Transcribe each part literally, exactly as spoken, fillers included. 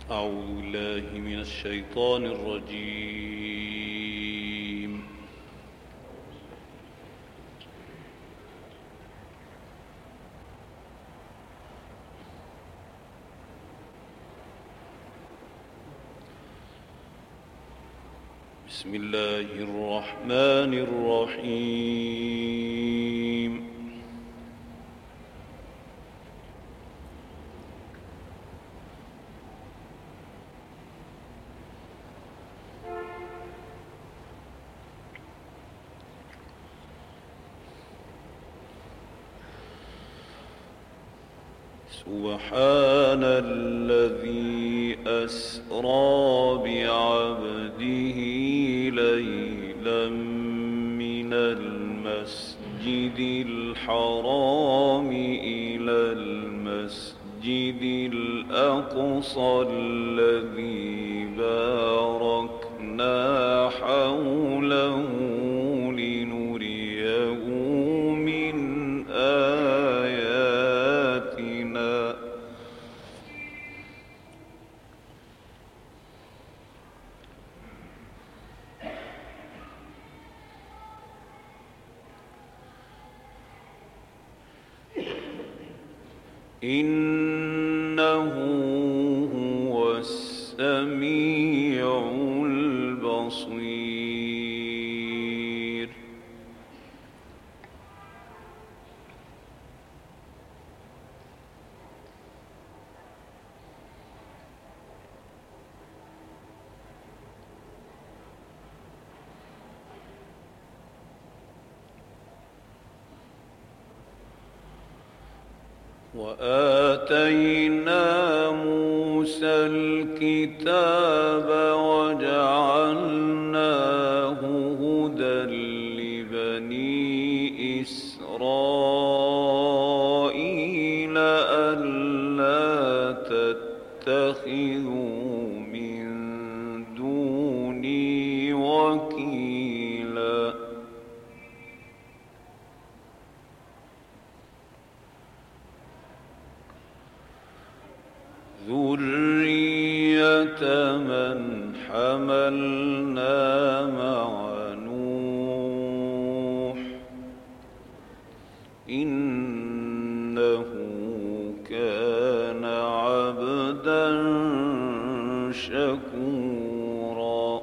أعوذ بالله من الشيطان الرجيم. بسم الله الرحمن الرحيم. سبحان الذي أسرى بعبده ليلا من المسجد الحرام إلى المسجد الأقصى الذي باركنا حوله لنريه من آياتنا إنه هو السميع البصير. وآتينا موسى الكتاب وجعلناه هدى لبني إسرائيل ألا تتخذوا من دوني وكيلا. ذرية من حملنا مع نوح إنه كان عبدا شكورا.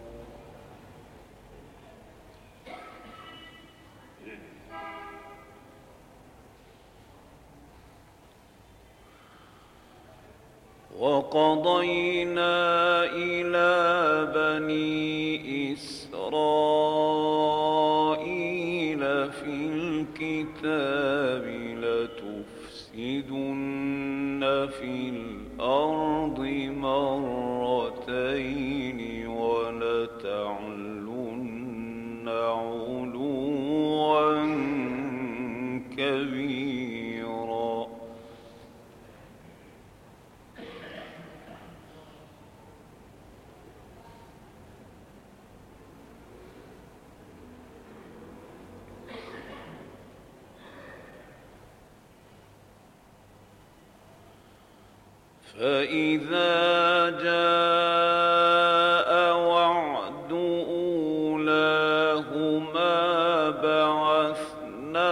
وقضينا إلى بني إسرائيل في الكتاب لتفسدن في الأرض مرتين ولتعلن علوا كبيرا. فإذا جاء وعد أولاهما بعثنا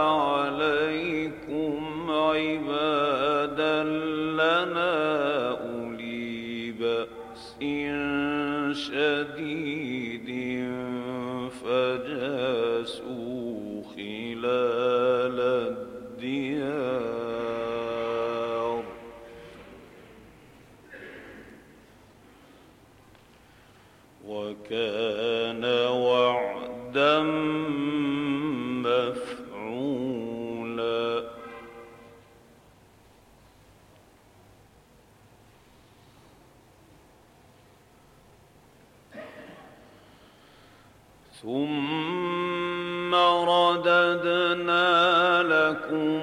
عليكم عبادا لنا أولي بأس شديد فجاسوا خلال الديار وكان وعدا مفعولا. ثم رددنا لكم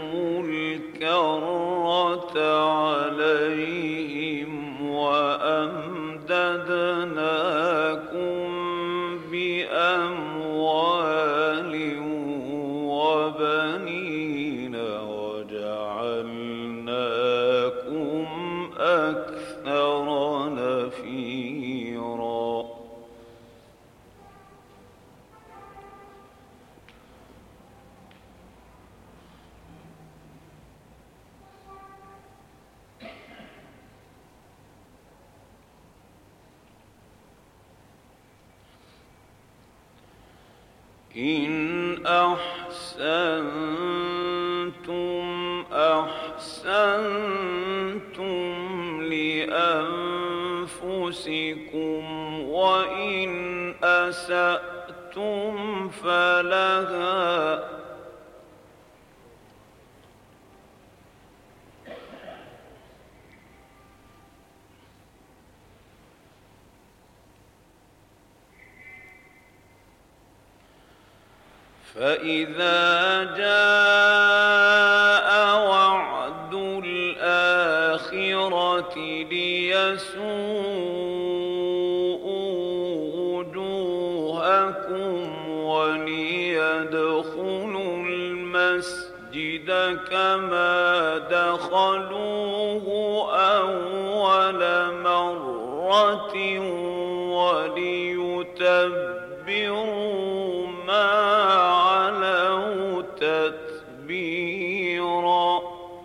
الكرة عليهم وأمددناكم بأموال وبنين وجعلناكم أكثر إن أحسنتم أحسنتم لأنفسكم وإن أسأتم فلها فإذا جاء وعد الآخرة ليسوءوا وجوهكم وليدخلوا المسجد كما دخلوه أول مرة وليتبروا ما علوا تتبيرا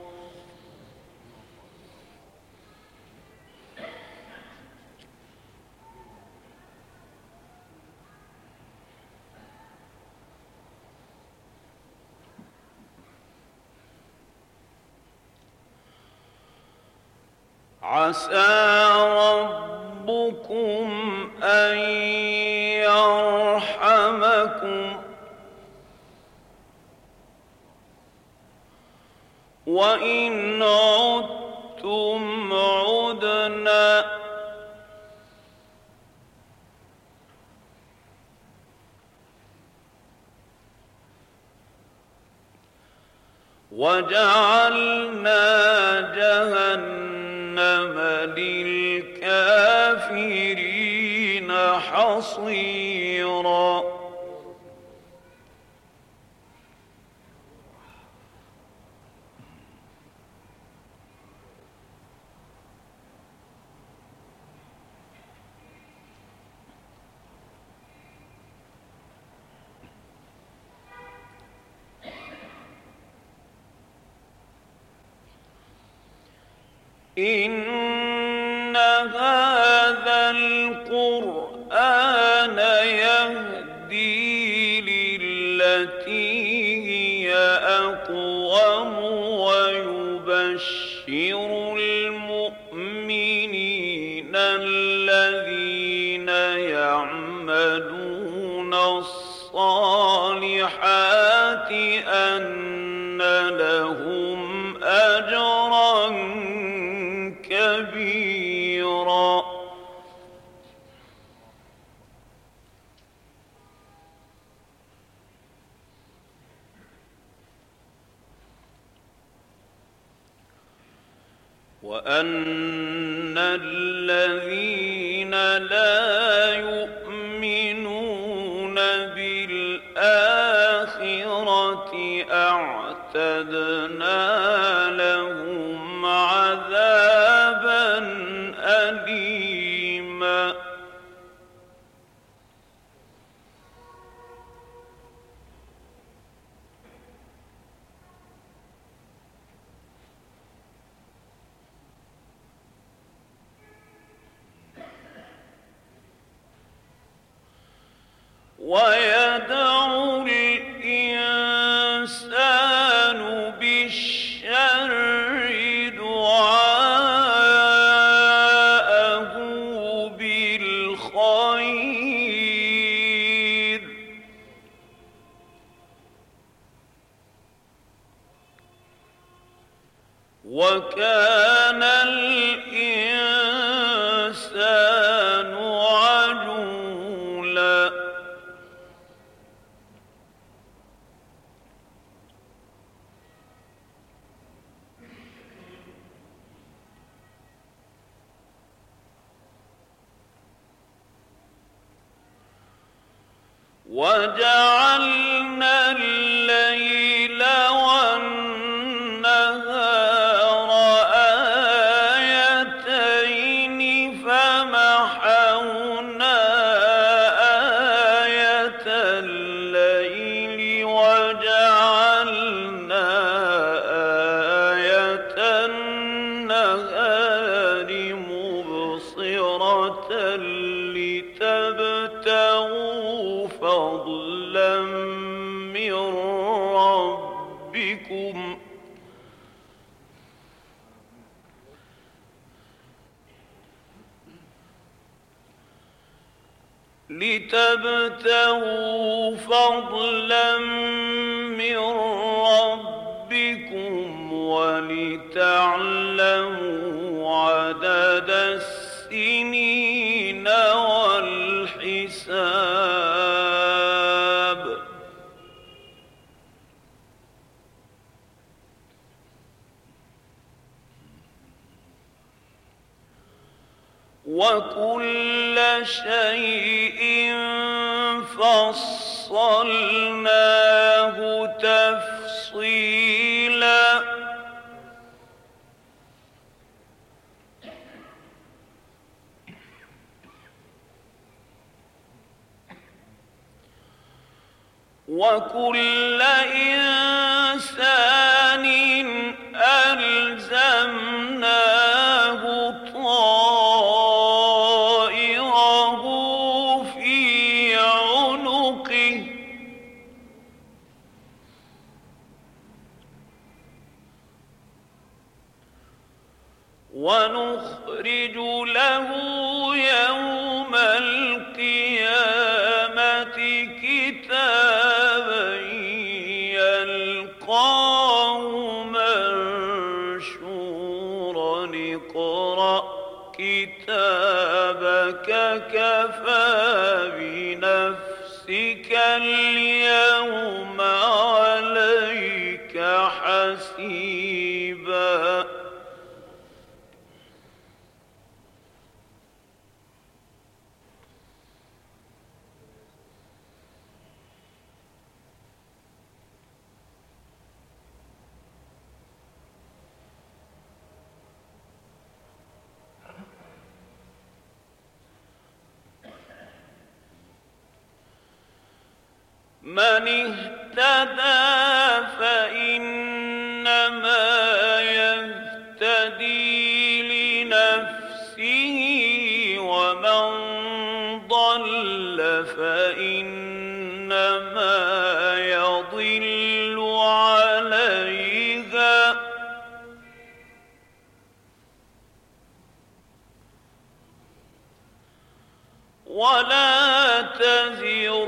عسى ربكم أن يرحمكم وإن عدتم عدنا وجعلنا جهنم للكافرين حصيرا إن هذا القرآن يهدي للتي هي أقوم ويبشر المؤمنين الذين يعملون الصالحات أن لهم أجرا كبيرا وأن الذين لا يؤمنون بالآخرة أعتدنا لهم عذابا أليما ويدعو الإنسان بالشر دعاءه بالخير وكان الإنسان عجولا وجعلنا الليل والنهار آيتين فمحونا آية الليل وجعلنا آية النهار مبصرة لتبتغوا فضلا لتبتغوا فضلا من ربكم ولتعلموا عدد السنين والحساب وكل شيء فصلناه تفصيلا وكل إنسان ألزمناه طائره في عنقه ونخرج له يوم القيامة كتابا يلقاه منشورا اقرأ كتابك كفى بنفسك اليوم عليك حسيبا من اهتدى فإنما يهتدي لنفسه ومن ضل فإنما يضل عليها ولا تزر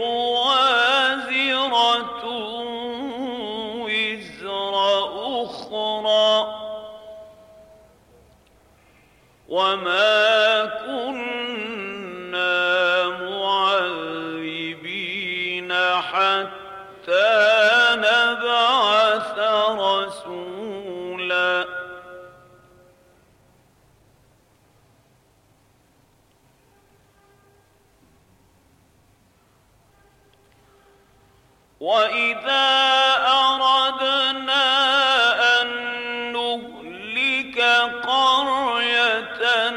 وازرة وزر أخرى وما كنا معذبين حتى نبعث رسولا وإذا أردنا أن نهلك قرية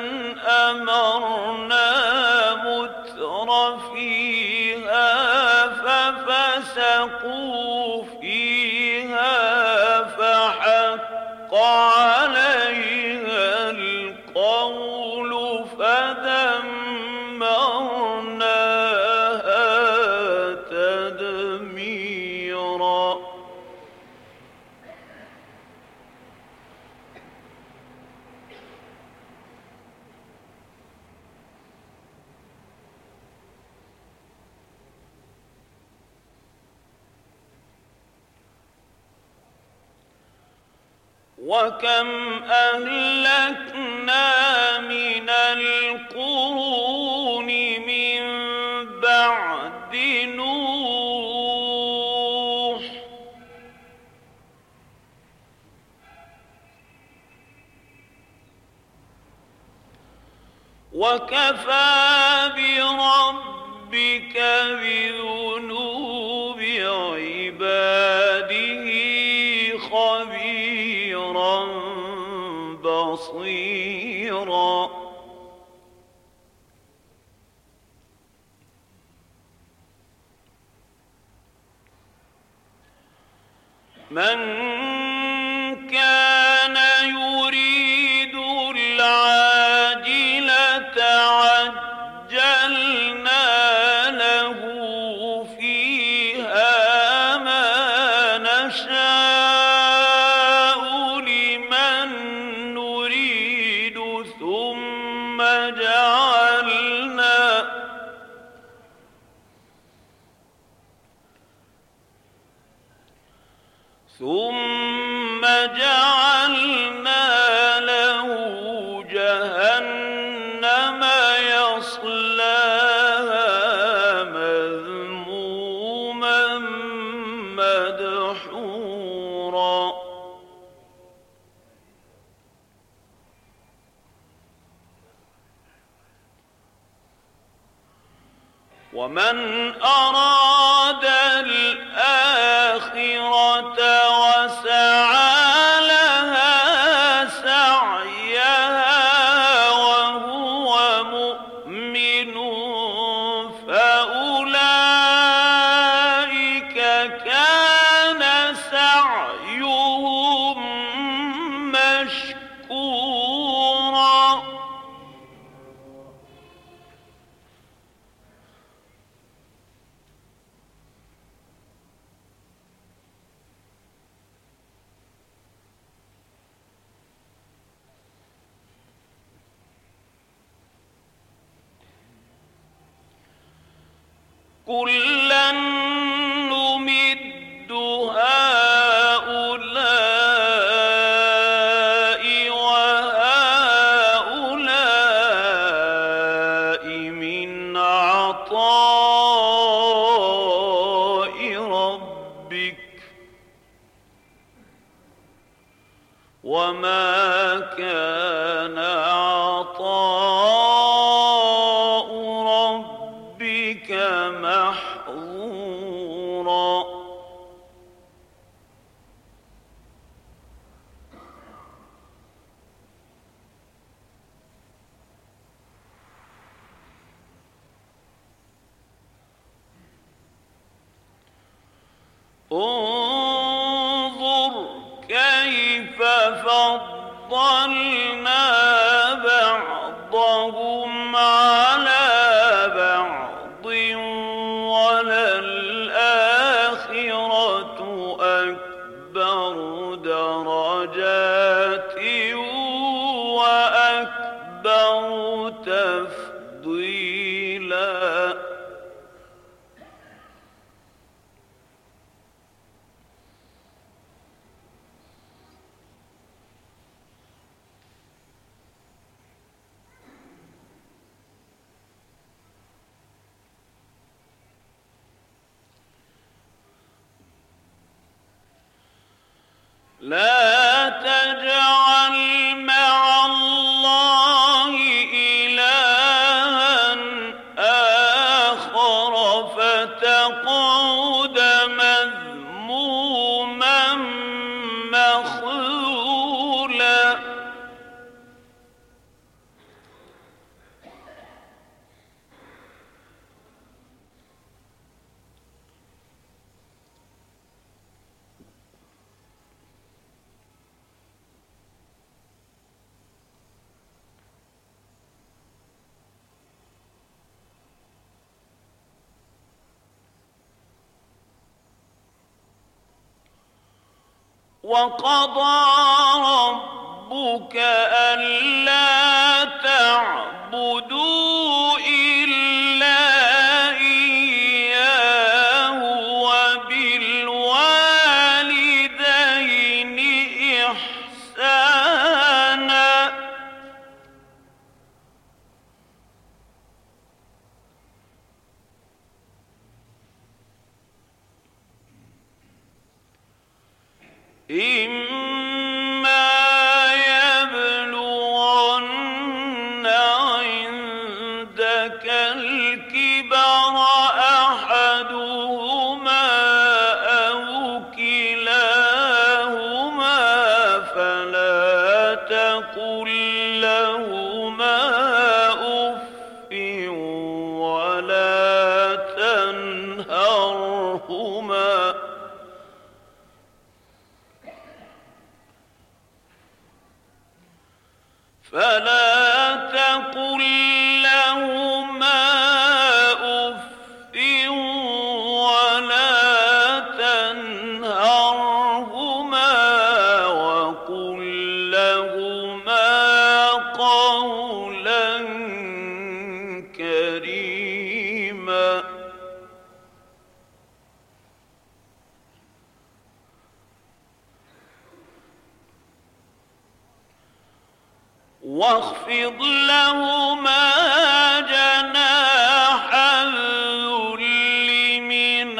أمرنا متر فيها ففسقوا فيها فحق عليها القول فدمرناها تدميرا وكم أهلكنا من القرون من بعد نوح وكفى بربك بذنوب عباده خبيرا بصيرا من كان يريد العاجلة عجلنا له فيها ما نشاء لمن نريد ثم جعلنا ومن أراد الآخرة وسعى لها سعيها وهو مؤمن فأولئك كان سعيهم مشكورا. كُلًّا نُّمِدُّ هَٰؤُلَاءِ وَهَٰؤُلَاءِ مِنْ عَطَاءِ رَبِّكَ وَمَا كَانَ عَطَاءُ رَبِّكَ محظورا. انظر كيف فضلنا بعضهم على بعض وللآخرة أكبر درجات وأكبر تفضيلا. لا تجعل مع الله إلها آخر فتقعد مذموما مخذولا. وقضى ربك ألا تعبدوا إلا إياه وبالوالدين إحسانا. إما يبلغن عندك الكبر أحدهما أو كلاهما فلا تقل لهما أف ولا تنهرهما فلا تقل لهما أف ولا تنهرهما وقل لهما قولا كريما. واخفض لهما جناح الذل من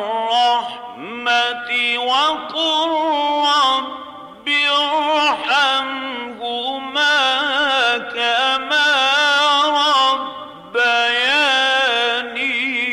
الرحمة وقل رب ارحمهما كما ربياني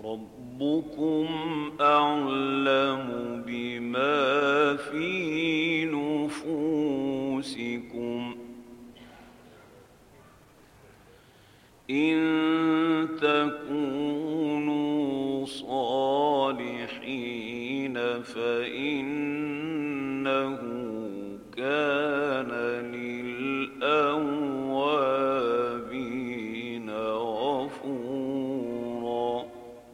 ربكم أعلم بما في نفوسكم إن تكونوا صالحين فإنه كان للأوابين غفورا.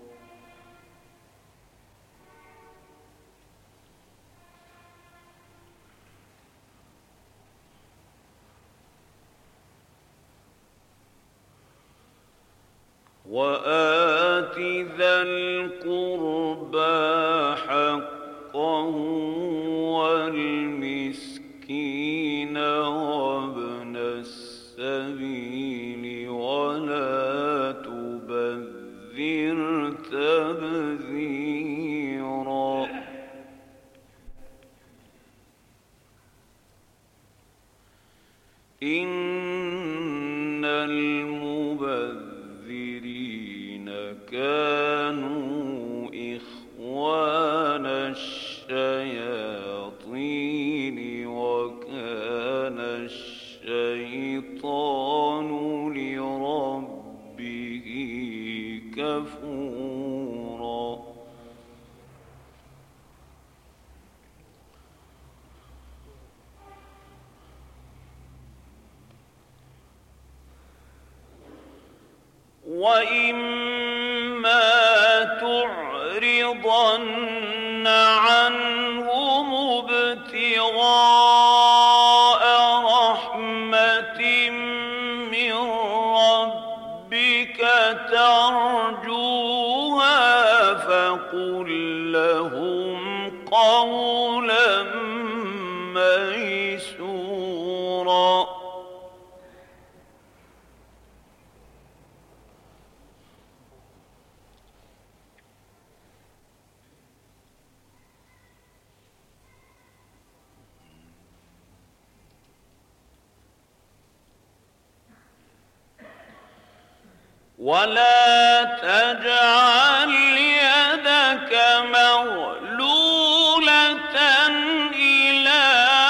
وآت ذا القربى حقه والمسكين وابن السبيل ولا تبذر تبذيرا إن المبذرين كانوا إخوان الشياطين وكان الشيطان لربه كفورا. وَإِمَّا تُعْرِضَنَّ عَنْهُمُ ابْتِغَاءَ رَحْمَةٍ مِّن رَّبِّكَ تَرْجُوهَا فَقُل لَّهُمْ قَوْلًا مَّيْسُورًا. ولا تجعل يدك مغلولة إلى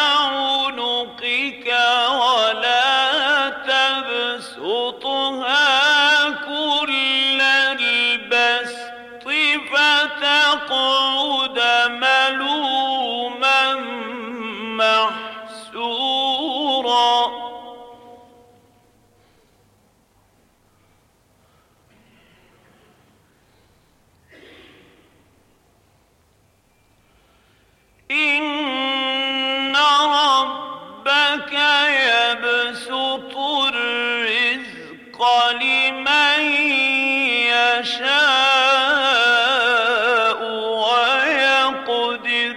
عنقك ولا تبسطها كل البسط فتقعد ملوما محسورا. إن ربك يبسط الرزق لمن يشاء ويقدر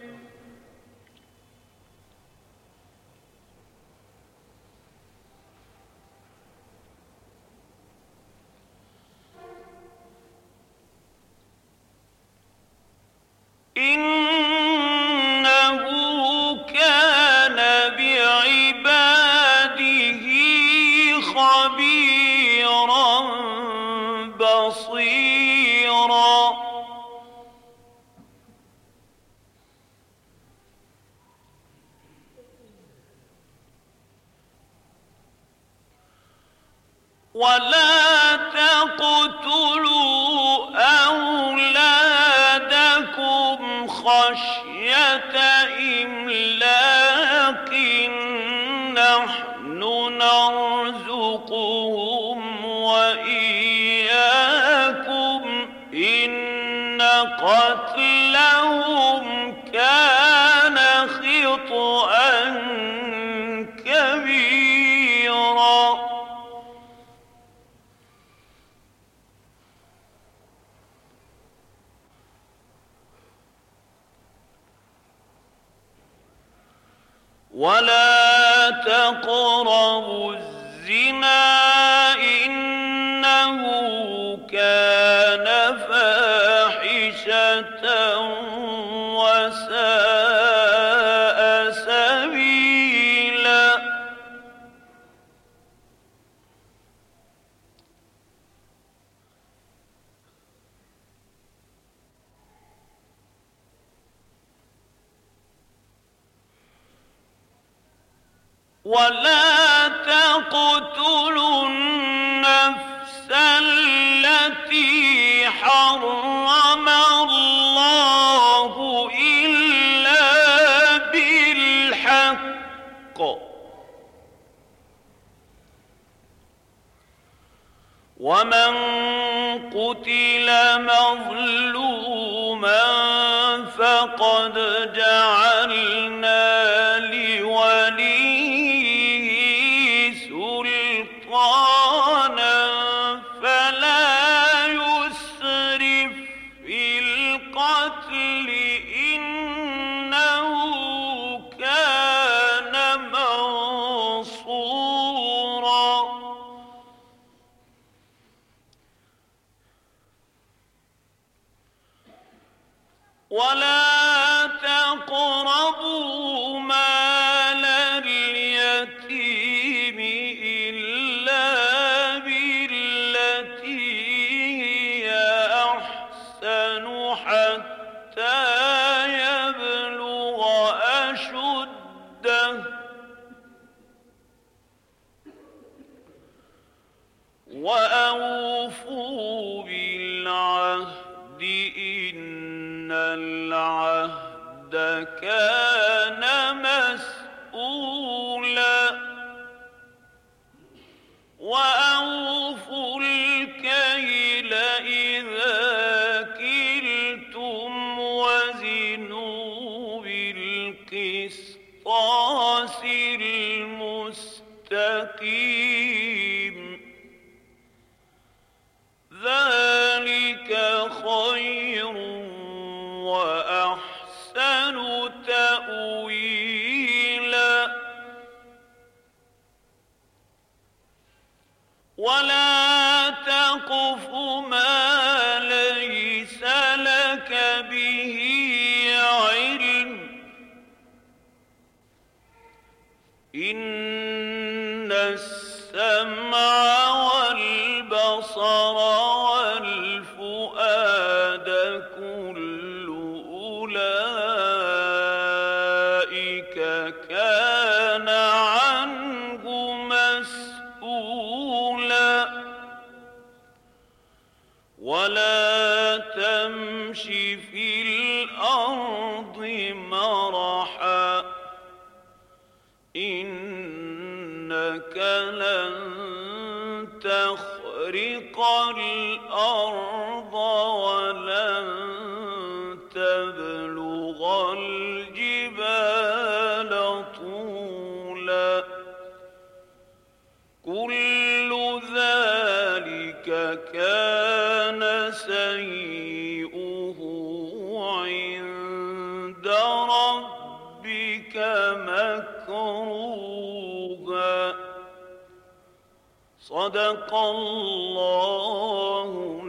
إنه كان بعباده خبيرا بصيرا. ولا تقتلوا أولادكم خشية إملاق نحن نرزقهم وإياكم إن قتلهم كان خطأ كبيرا. ولا تقربوا الزنا إنه كان فاحشة وساء سبيلا. ولا تقتلوا النفس التي حرم الله إلا بالحق ومن قتل مظلوما فقد جعلنا لوليه سلطانا فلا يسرف في القتل إنه كان منصورا ولا تقربوا مال اليتيم إلا بالتي هي أحسن حتى يبلغ أشده وأوفوا بالعهد إن العهد كان مسؤولا وأوفوا الكيل إذا كلتم وزنوا بالقسطاس المستقيم ذلك خير وأحسن تأويلا ولا تقف ما ليس لك به علم إن السمع والبصر والفؤاد كل أولئك كان عنه مسؤولا ولا تمش في الأرض مرحا إنك لن تخرق الأرض ولن تبلغ الجبال طولا كل ذلك كان سيئه عند ربك مكروها صدق الله